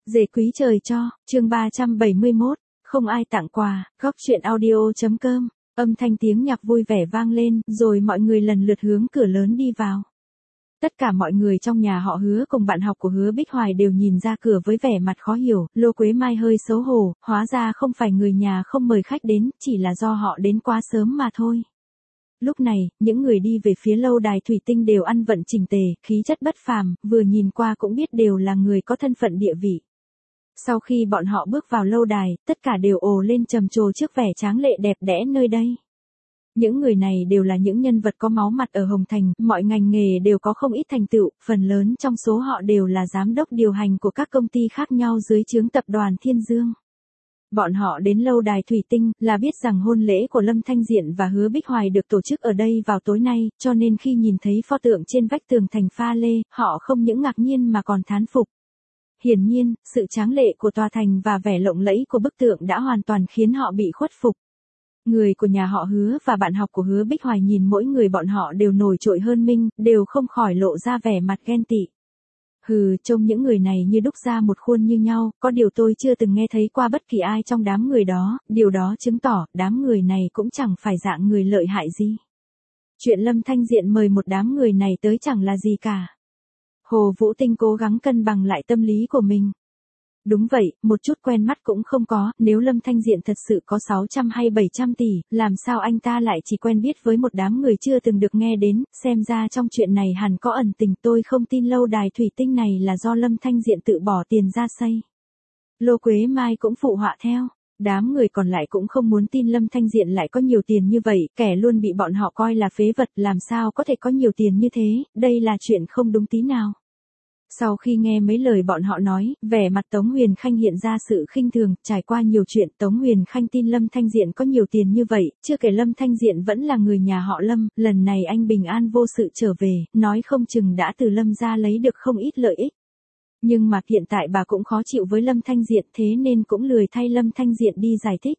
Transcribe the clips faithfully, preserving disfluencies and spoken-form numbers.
Dề quý trời cho, chương ba trăm bảy mươi mốt, không ai tặng quà, góc chuyện audio.com, âm thanh tiếng nhạc vui vẻ vang lên, rồi mọi người lần lượt hướng cửa lớn đi vào. Tất cả mọi người trong nhà họ Hứa cùng bạn học của Hứa Bích Hoài đều nhìn ra cửa với vẻ mặt khó hiểu, Lô Quế Mai hơi xấu hổ, hóa ra không phải người nhà không mời khách đến, chỉ là do họ đến quá sớm mà thôi. Lúc này, những người đi về phía lâu đài thủy tinh đều ăn vận chỉnh tề, khí chất bất phàm, vừa nhìn qua cũng biết đều là người có thân phận địa vị. Sau khi bọn họ bước vào lâu đài, tất cả đều ồ lên trầm trồ trước vẻ tráng lệ đẹp đẽ nơi đây. Những người này đều là những nhân vật có máu mặt ở Hồng Thành, mọi ngành nghề đều có không ít thành tựu, phần lớn trong số họ đều là giám đốc điều hành của các công ty khác nhau dưới trướng tập đoàn Thiên Dương. Bọn họ đến lâu đài thủy tinh là biết rằng hôn lễ của Lâm Thanh Diện và Hứa Bích Hoài được tổ chức ở đây vào tối nay, cho nên khi nhìn thấy pho tượng trên vách tường thành pha lê, họ không những ngạc nhiên mà còn thán phục. Hiển nhiên, sự tráng lệ của tòa thành và vẻ lộng lẫy của bức tượng đã hoàn toàn khiến họ bị khuất phục. Người của nhà họ Hứa và bạn học của Hứa Bích Hoài nhìn mỗi người bọn họ đều nổi trội hơn mình, đều không khỏi lộ ra vẻ mặt ghen tị. Hừ, trông những người này như đúc ra một khuôn như nhau, có điều tôi chưa từng nghe thấy qua bất kỳ ai trong đám người đó, điều đó chứng tỏ đám người này cũng chẳng phải dạng người lợi hại gì. Chuyện Lâm Thanh Diện mời một đám người này tới chẳng là gì cả. Hồ Vũ Tinh cố gắng cân bằng lại tâm lý của mình. Đúng vậy, một chút quen mắt cũng không có, nếu Lâm Thanh Diện thật sự có sáu trăm hay bảy trăm tỷ, làm sao anh ta lại chỉ quen biết với một đám người chưa từng được nghe đến, xem ra trong chuyện này hẳn có ẩn tình, tôi không tin lâu đài thủy tinh này là do Lâm Thanh Diện tự bỏ tiền ra xây. Lô Quế Mai cũng phụ họa theo, đám người còn lại cũng không muốn tin Lâm Thanh Diện lại có nhiều tiền như vậy, kẻ luôn bị bọn họ coi là phế vật, làm sao có thể có nhiều tiền như thế, đây là chuyện không đúng tí nào. Sau khi nghe mấy lời bọn họ nói, vẻ mặt Tống Huyền Khanh hiện ra sự khinh thường, trải qua nhiều chuyện Tống Huyền Khanh tin Lâm Thanh Diện có nhiều tiền như vậy, chưa kể Lâm Thanh Diện vẫn là người nhà họ Lâm, lần này anh bình an vô sự trở về, nói không chừng đã từ Lâm ra lấy được không ít lợi ích. Nhưng mà hiện tại bà cũng khó chịu với Lâm Thanh Diện thế nên cũng lười thay Lâm Thanh Diện đi giải thích.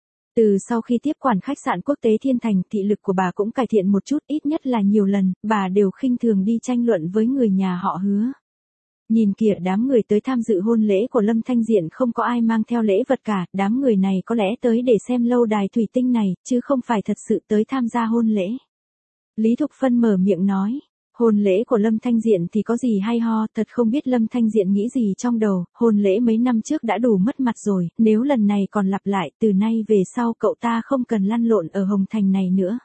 Từ sau khi tiếp quản khách sạn quốc tế Thiên Thành, thị lực của bà cũng cải thiện một chút, ít nhất là nhiều lần, bà đều khinh thường đi tranh luận với người nhà họ Hứa. Nhìn kìa, đám người tới tham dự hôn lễ của Lâm Thanh Diện không có ai mang theo lễ vật cả, đám người này có lẽ tới để xem lâu đài thủy tinh này, chứ không phải thật sự tới tham gia hôn lễ. Lý Thục Phân mở miệng nói, hôn lễ của Lâm Thanh Diện thì có gì hay ho, thật không biết Lâm Thanh Diện nghĩ gì trong đầu, hôn lễ mấy năm trước đã đủ mất mặt rồi, nếu lần này còn lặp lại, từ nay về sau cậu ta không cần lăn lộn ở Hồng Thành này nữa.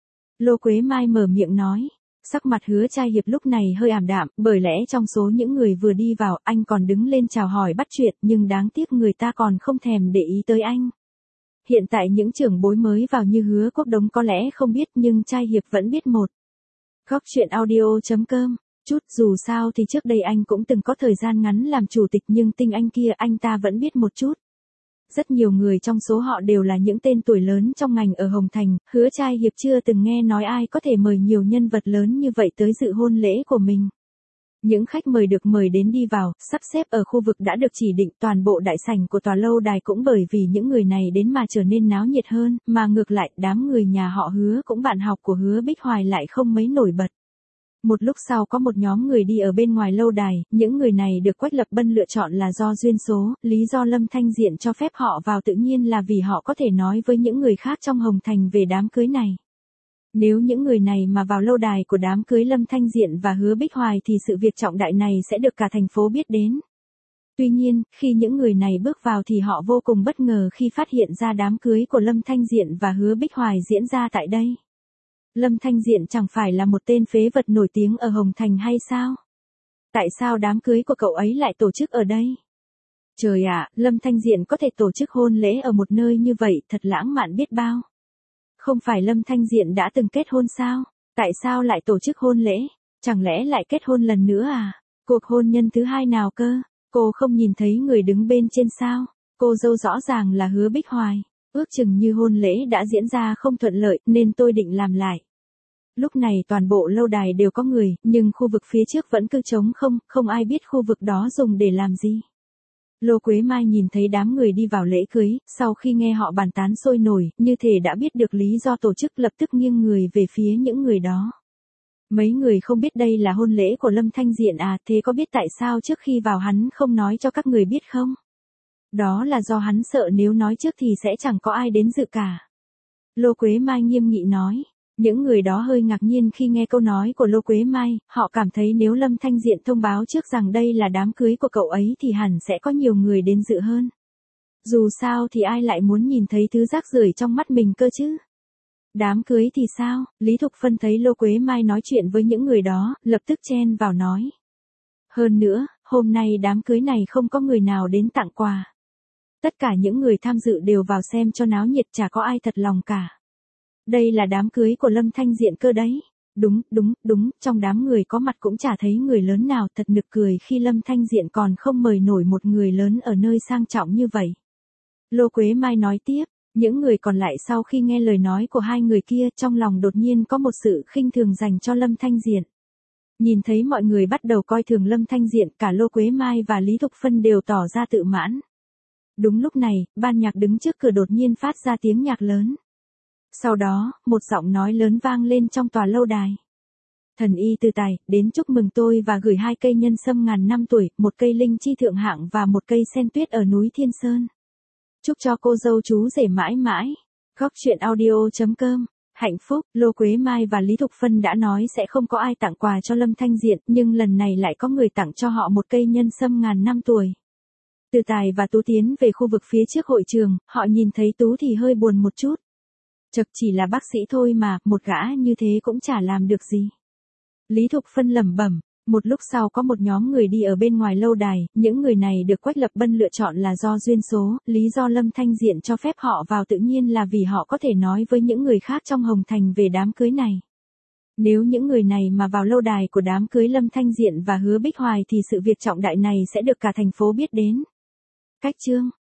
Lô Quế Mai mở miệng nói. Sắc mặt Hứa Trai Hiệp lúc này hơi ảm đạm, bởi lẽ trong số những người vừa đi vào, anh còn đứng lên chào hỏi bắt chuyện, nhưng đáng tiếc người ta còn không thèm để ý tới anh. Hiện tại những trưởng bối mới vào như Hứa Quốc Đống có lẽ không biết, nhưng Trai Hiệp vẫn biết một. Góc chuyện audio.com, chút dù sao thì trước đây anh cũng từng có thời gian ngắn làm chủ tịch, nhưng tinh anh kia anh ta vẫn biết một chút. Rất nhiều người trong số họ đều là những tên tuổi lớn trong ngành ở Hồng Thành, Hứa Trai Hiệp chưa từng nghe nói ai có thể mời nhiều nhân vật lớn như vậy tới dự hôn lễ của mình. Những khách mời được mời đến đi vào, sắp xếp ở khu vực đã được chỉ định, toàn bộ đại sảnh của tòa lâu đài cũng bởi vì những người này đến mà trở nên náo nhiệt hơn, mà ngược lại đám người nhà họ Hứa cũng bạn học của Hứa Bích Hoài lại không mấy nổi bật. Một lúc sau có một nhóm người đi ở bên ngoài lâu đài, những người này được Quách Lập Bân lựa chọn là do duyên số, lý do Lâm Thanh Diện cho phép họ vào tự nhiên là vì họ có thể nói với những người khác trong Hồng Thành về đám cưới này. Nếu những người này mà vào lâu đài của đám cưới Lâm Thanh Diện và Hứa Bích Hoài thì sự việc trọng đại này sẽ được cả thành phố biết đến. Tuy nhiên, khi những người này bước vào thì họ vô cùng bất ngờ khi phát hiện ra đám cưới của Lâm Thanh Diện và Hứa Bích Hoài diễn ra tại đây. Lâm Thanh Diện chẳng phải là một tên phế vật nổi tiếng ở Hồng Thành hay sao? Tại sao đám cưới của cậu ấy lại tổ chức ở đây? Trời ạ, Lâm Thanh Diện có thể tổ chức hôn lễ ở một nơi như vậy, thật lãng mạn biết bao. Không phải Lâm Thanh Diện đã từng kết hôn sao? Tại sao lại tổ chức hôn lễ? Chẳng lẽ lại kết hôn lần nữa à? Cuộc hôn nhân thứ hai nào cơ? Cô không nhìn thấy người đứng bên trên sao? Cô dâu rõ ràng là Hứa Bích Hoài. Ước chừng như hôn lễ đã diễn ra không thuận lợi, nên tôi định làm lại. Lúc này toàn bộ lâu đài đều có người, nhưng khu vực phía trước vẫn cứ trống không, không ai biết khu vực đó dùng để làm gì. Lô Quế Mai nhìn thấy đám người đi vào lễ cưới, sau khi nghe họ bàn tán sôi nổi, như thể đã biết được lý do tổ chức, lập tức nghiêng người về phía những người đó. Mấy người không biết đây là hôn lễ của Lâm Thanh Diện à, thế có biết tại sao trước khi vào hắn không nói cho các người biết không? Đó là do hắn sợ nếu nói trước thì sẽ chẳng có ai đến dự cả. Lô Quế Mai nghiêm nghị nói. Những người đó hơi ngạc nhiên khi nghe câu nói của Lô Quế Mai, họ cảm thấy nếu Lâm Thanh Diện thông báo trước rằng đây là đám cưới của cậu ấy thì hẳn sẽ có nhiều người đến dự hơn. Dù sao thì ai lại muốn nhìn thấy thứ rác rưởi trong mắt mình cơ chứ? Đám cưới thì sao? Lý Thục Phân thấy Lô Quế Mai nói chuyện với những người đó, lập tức chen vào nói. Hơn nữa, hôm nay đám cưới này không có người nào đến tặng quà. Tất cả những người tham dự đều vào xem cho náo nhiệt, chả có ai thật lòng cả. Đây là đám cưới của Lâm Thanh Diện cơ đấy. Đúng, đúng, đúng, trong đám người có mặt cũng chả thấy người lớn nào, thật nực cười khi Lâm Thanh Diện còn không mời nổi một người lớn ở nơi sang trọng như vậy. Lô Quế Mai nói tiếp, những người còn lại sau khi nghe lời nói của hai người kia trong lòng đột nhiên có một sự khinh thường dành cho Lâm Thanh Diện. Nhìn thấy mọi người bắt đầu coi thường Lâm Thanh Diện, cả Lô Quế Mai và Lý Thục Phân đều tỏ ra tự mãn. Đúng lúc này, ban nhạc đứng trước cửa đột nhiên phát ra tiếng nhạc lớn. Sau đó, một giọng nói lớn vang lên trong tòa lâu đài. Thần y Từ Tài, đến chúc mừng tôi và gửi hai cây nhân sâm ngàn năm tuổi, một cây linh chi thượng hạng và một cây sen tuyết ở núi Thiên Sơn. Chúc cho cô dâu chú rể mãi mãi. Góc truyện audio chấm com. Hạnh phúc, Lô Quế Mai và Lý Thục Phân đã nói sẽ không có ai tặng quà cho Lâm Thanh Diện, nhưng lần này lại có người tặng cho họ một cây nhân sâm ngàn năm tuổi. Từ Tài và Tú tiến về khu vực phía trước hội trường, họ nhìn thấy Tú thì hơi buồn một chút. Chật, chỉ là bác sĩ thôi mà, một gã như thế cũng chả làm được gì. Lý Thục Phân lẩm bẩm. Một lúc sau có một nhóm người đi ở bên ngoài lâu đài, những người này được Quách Lập Bân lựa chọn là do duyên số, lý do Lâm Thanh Diện cho phép họ vào tự nhiên là vì họ có thể nói với những người khác trong Hồng Thành về đám cưới này. Nếu những người này mà vào lâu đài của đám cưới Lâm Thanh Diện và Hứa Bích Hoài thì sự việc trọng đại này sẽ được cả thành phố biết đến. Cách chương